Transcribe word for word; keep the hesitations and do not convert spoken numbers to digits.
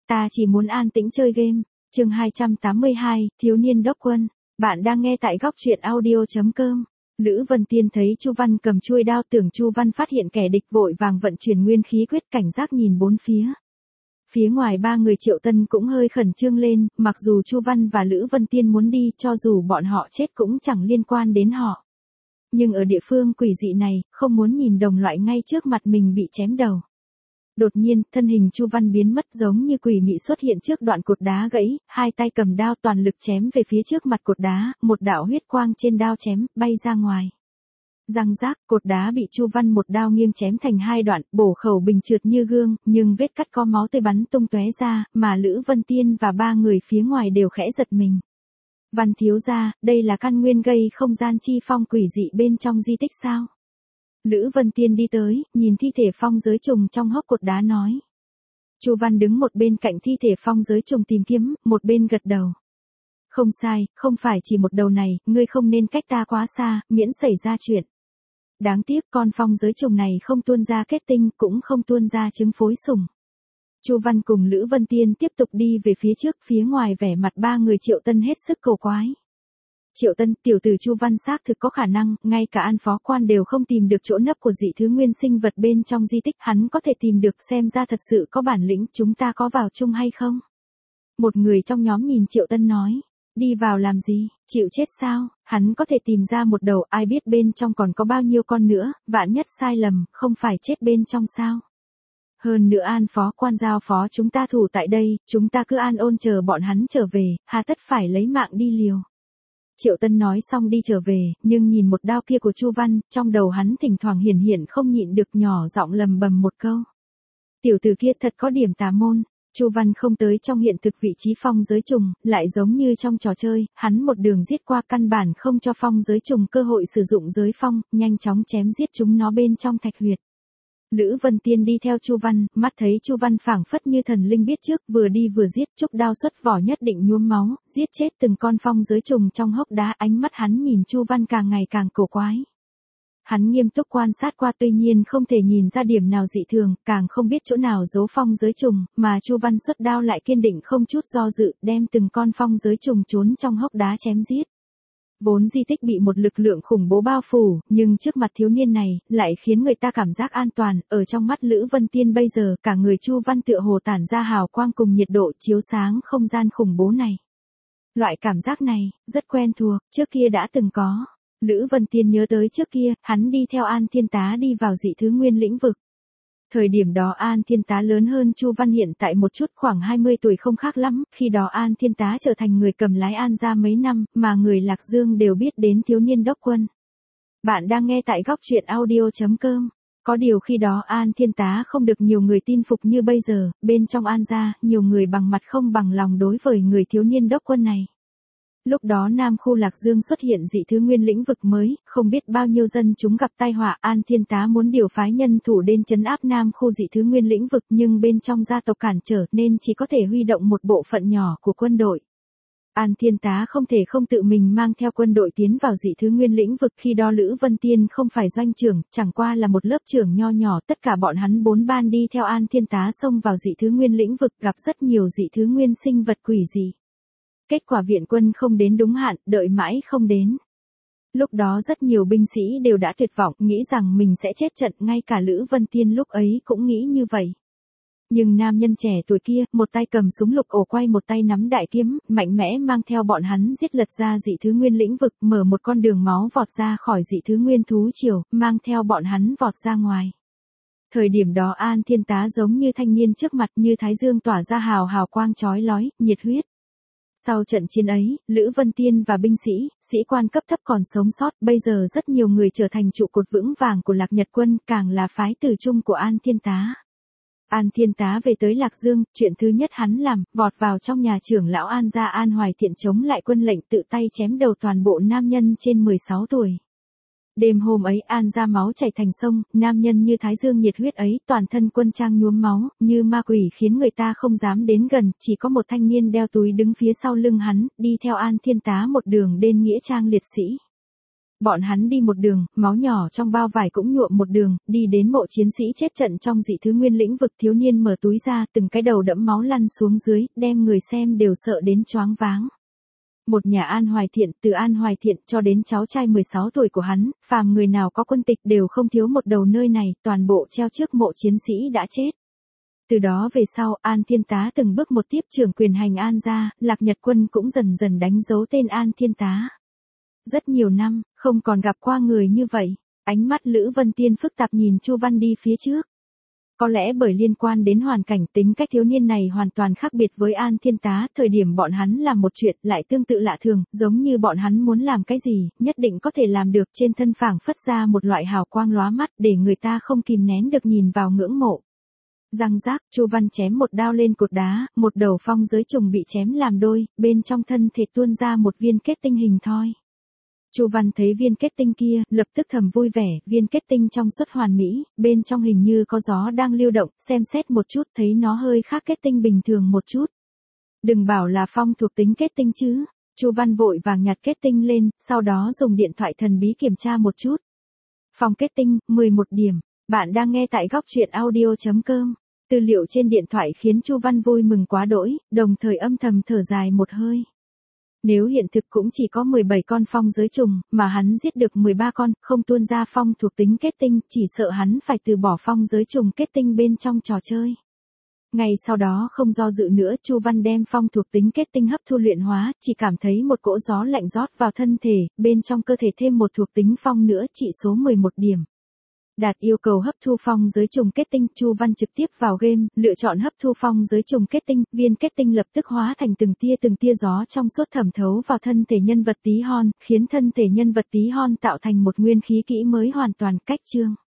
ta chỉ muốn an tĩnh chơi game. Chương hai trăm tám mươi hai, thiếu niên đốc quân. Bạn đang nghe tại góc truyện audio chấm com. Lữ Vân Tiên thấy Chu Văn cầm chuôi đao, tưởng Chu Văn phát hiện kẻ địch, vội vàng vận chuyển nguyên khí quyết, cảnh giác nhìn bốn phía. Phía ngoài ba người Triệu Tân cũng hơi khẩn trương lên, mặc dù Chu Văn và Lữ Vân Tiên muốn đi, cho dù bọn họ chết cũng chẳng liên quan đến họ. Nhưng ở địa phương quỷ dị này, không muốn nhìn đồng loại ngay trước mặt mình bị chém đầu. Đột nhiên, thân hình Chu Văn biến mất, giống như quỷ mị xuất hiện trước đoạn cột đá gãy, hai tay cầm đao toàn lực chém về phía trước mặt cột đá, một đạo huyết quang trên đao chém, bay ra ngoài. Răng rác, cột đá bị Chu Văn một đao nghiêng chém thành hai đoạn, bổ khẩu bình trượt như gương, nhưng vết cắt có máu tươi bắn tung tóe ra, mà Lữ Vân Tiên và ba người phía ngoài đều khẽ giật mình. Văn thiếu gia, đây là căn nguyên gây không gian chi phong quỷ dị bên trong di tích sao? Lữ Vân Tiên đi tới, nhìn thi thể phong giới trùng trong hốc cột đá nói. Chu Văn đứng một bên cạnh thi thể phong giới trùng tìm kiếm, một bên gật đầu. Không sai, không phải chỉ một đầu này, ngươi không nên cách ta quá xa, miễn xảy ra chuyện. Đáng tiếc con phong giới trùng này không tuôn ra kết tinh, cũng không tuôn ra trứng phối sủng. Chu Văn cùng Lữ Vân Tiên tiếp tục đi về phía trước, phía ngoài vẻ mặt ba người Triệu Tân hết sức cầu quái. Triệu Tân, tiểu tử Chu Văn xác thực có khả năng, ngay cả An phó quan đều không tìm được chỗ nấp của dị thứ nguyên sinh vật bên trong di tích, hắn có thể tìm được, xem ra thật sự có bản lĩnh, chúng ta có vào chung hay không? Một người trong nhóm nhìn Triệu Tân nói, đi vào làm gì, chịu chết sao, hắn có thể tìm ra một đầu, ai biết bên trong còn có bao nhiêu con nữa, vạn nhất sai lầm, không phải chết bên trong sao? Hơn nữa An phó quan giao phó chúng ta thủ tại đây, chúng ta cứ an ôn chờ bọn hắn trở về, hà tất phải lấy mạng đi liều. Triệu Tân nói xong đi trở về, nhưng nhìn một đao kia của Chu Văn, trong đầu hắn thỉnh thoảng hiển hiện không nhịn được nhỏ giọng lầm bầm một câu. Tiểu tử kia thật có điểm tà môn. Chu Văn không tới trong hiện thực vị trí phong giới trùng, lại giống như trong trò chơi, hắn một đường giết qua, căn bản không cho phong giới trùng cơ hội sử dụng giới phong, nhanh chóng chém giết chúng nó bên trong thạch huyệt. Lữ Vân Tiên đi theo Chu Văn, mắt thấy Chu Văn phảng phất như thần linh biết trước, vừa đi vừa giết, trúc đao xuất vỏ nhất định nhuốm máu, giết chết từng con phong giới trùng trong hốc đá. Ánh mắt hắn nhìn Chu Văn càng ngày càng cổ quái. Hắn nghiêm túc quan sát qua, tuy nhiên không thể nhìn ra điểm nào dị thường, càng không biết chỗ nào giấu phong giới trùng, mà Chu Văn xuất đao lại kiên định không chút do dự, đem từng con phong giới trùng trốn trong hốc đá chém giết. Vốn di tích bị một lực lượng khủng bố bao phủ, nhưng trước mặt thiếu niên này, lại khiến người ta cảm giác an toàn, ở trong mắt Lữ Vân Tiên bây giờ, cả người Chu Văn tựa hồ tản ra hào quang cùng nhiệt độ chiếu sáng không gian khủng bố này. Loại cảm giác này, rất quen thuộc, trước kia đã từng có. Lữ Vân Tiên nhớ tới trước kia, hắn đi theo An Thiên Tá đi vào dị thứ nguyên lĩnh vực. Thời điểm đó An Thiên Tá lớn hơn Chu Văn hiện tại một chút, khoảng hai mươi tuổi không khác lắm, khi đó An Thiên Tá trở thành người cầm lái An gia mấy năm, mà người Lạc Dương đều biết đến thiếu niên đốc quân. Bạn đang nghe tại góc truyện audio chấm com. Có điều khi đó An Thiên Tá không được nhiều người tin phục như bây giờ, bên trong An gia, nhiều người bằng mặt không bằng lòng đối với người thiếu niên đốc quân này. Lúc đó Nam khu Lạc Dương xuất hiện dị thứ nguyên lĩnh vực mới, không biết bao nhiêu dân chúng gặp tai họa. An Thiên Tá muốn điều phái nhân thủ đến trấn áp Nam khu dị thứ nguyên lĩnh vực, nhưng bên trong gia tộc cản trở nên chỉ có thể huy động một bộ phận nhỏ của quân đội. An Thiên Tá không thể không tự mình mang theo quân đội tiến vào dị thứ nguyên lĩnh vực, khi đó Lữ Vân Tiên không phải doanh trưởng, chẳng qua là một lớp trưởng nho nhỏ, tất cả bọn hắn bốn ban đi theo An Thiên Tá xông vào dị thứ nguyên lĩnh vực, gặp rất nhiều dị thứ nguyên sinh vật quỷ dị. Kết quả viện quân không đến đúng hạn, đợi mãi không đến. Lúc đó rất nhiều binh sĩ đều đã tuyệt vọng, nghĩ rằng mình sẽ chết trận, ngay cả Lữ Vân Tiên lúc ấy cũng nghĩ như vậy. Nhưng nam nhân trẻ tuổi kia, một tay cầm súng lục ổ quay, một tay nắm đại kiếm, mạnh mẽ mang theo bọn hắn giết lật ra dị thứ nguyên lĩnh vực, mở một con đường máu vọt ra khỏi dị thứ nguyên thú triều, mang theo bọn hắn vọt ra ngoài. Thời điểm đó An Thiên Tá giống như thanh niên trước mặt, như thái dương tỏa ra hào hào quang chói lói, nhiệt huyết. Sau trận chiến ấy, Lữ Vân Tiên và binh sĩ, sĩ quan cấp thấp còn sống sót, bây giờ rất nhiều người trở thành trụ cột vững vàng của Lạc Nhật quân, càng là phái tử chung của An Thiên Tá. An Thiên Tá về tới Lạc Dương, chuyện thứ nhất hắn làm, vọt vào trong nhà trưởng lão An gia An Hoài Thiện chống lại quân lệnh, tự tay chém đầu toàn bộ nam nhân trên mười sáu tuổi. Đêm hôm ấy An gia máu chảy thành sông, nam nhân như thái dương nhiệt huyết ấy, toàn thân quân trang nhuốm máu, như ma quỷ khiến người ta không dám đến gần, chỉ có một thanh niên đeo túi đứng phía sau lưng hắn, đi theo An Thiên Tá một đường đến nghĩa trang liệt sĩ. Bọn hắn đi một đường, máu nhỏ trong bao vải cũng nhuộm một đường, đi đến mộ chiến sĩ chết trận trong dị thứ nguyên lĩnh vực. Thiếu niên mở túi ra, từng cái đầu đẫm máu lăn xuống dưới, đem người xem đều sợ đến choáng váng. Một nhà An Hoài Thiện, từ An Hoài Thiện cho đến cháu trai mười sáu tuổi của hắn, phàm người nào có quân tịch đều không thiếu một đầu nơi này, toàn bộ treo trước mộ chiến sĩ đã chết. Từ đó về sau, An Thiên Tá từng bước một tiếp trưởng quyền hành An gia, Lạc Nhật Quân cũng dần dần đánh dấu tên An Thiên Tá. Rất nhiều năm, không còn gặp qua người như vậy. Ánh mắt Lữ Vân Tiên phức tạp nhìn Chu Văn đi phía trước. Có lẽ bởi liên quan đến hoàn cảnh, tính cách thiếu niên này hoàn toàn khác biệt với An Thiên Tá. Thời điểm bọn hắn làm một chuyện lại tương tự lạ thường, giống như bọn hắn muốn làm cái gì, nhất định có thể làm được. Trên thân phảng phất ra một loại hào quang lóa mắt, để người ta không kìm nén được nhìn vào ngưỡng mộ. Răng rác, Chu Văn chém một đao lên cột đá, một đầu phong giới trùng bị chém làm đôi, bên trong thân thể tuôn ra một viên kết tinh hình thoi. Chu Văn thấy viên kết tinh kia, lập tức thầm vui vẻ, viên kết tinh trong suốt hoàn mỹ, bên trong hình như có gió đang lưu động, xem xét một chút thấy nó hơi khác kết tinh bình thường một chút. Đừng bảo là phong thuộc tính kết tinh chứ. Chu Văn vội vàng nhặt kết tinh lên, sau đó dùng điện thoại thần bí kiểm tra một chút. Phong kết tinh, mười một điểm. Bạn đang nghe tại góc truyện audio chấm com. Tư liệu trên điện thoại khiến Chu Văn vui mừng quá đỗi, đồng thời âm thầm thở dài một hơi. Nếu hiện thực cũng chỉ có mười bảy con phong giới trùng, mà hắn giết được mười ba con, không tuôn ra phong thuộc tính kết tinh, chỉ sợ hắn phải từ bỏ phong giới trùng kết tinh bên trong trò chơi. Ngày sau đó không do dự nữa, Chu Văn đem phong thuộc tính kết tinh hấp thu luyện hóa, chỉ cảm thấy một cỗ gió lạnh rót vào thân thể, bên trong cơ thể thêm một thuộc tính phong nữa, trị số mười một điểm. Đạt yêu cầu hấp thu phong giới trùng kết tinh, Chu Văn trực tiếp vào game, lựa chọn hấp thu phong giới trùng kết tinh, viên kết tinh lập tức hóa thành từng tia từng tia gió trong suốt thẩm thấu vào thân thể nhân vật tí hon, khiến thân thể nhân vật tí hon tạo thành một nguyên khí kỹ mới hoàn toàn cách chương.